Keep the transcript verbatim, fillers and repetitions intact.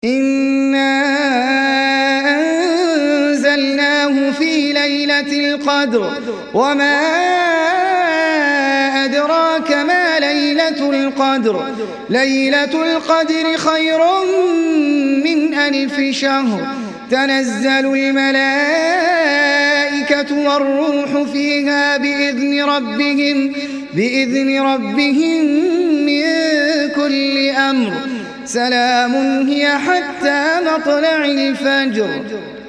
إنا أنزلناه في ليلة القدر وما أدراك ما ليلة القدر ليلة القدر خير من ألف شهر تنزل الملائكة والروح فيها بإذن ربهم بإذن ربهم من كل أمر سلام هي حتى مطلع الفجر.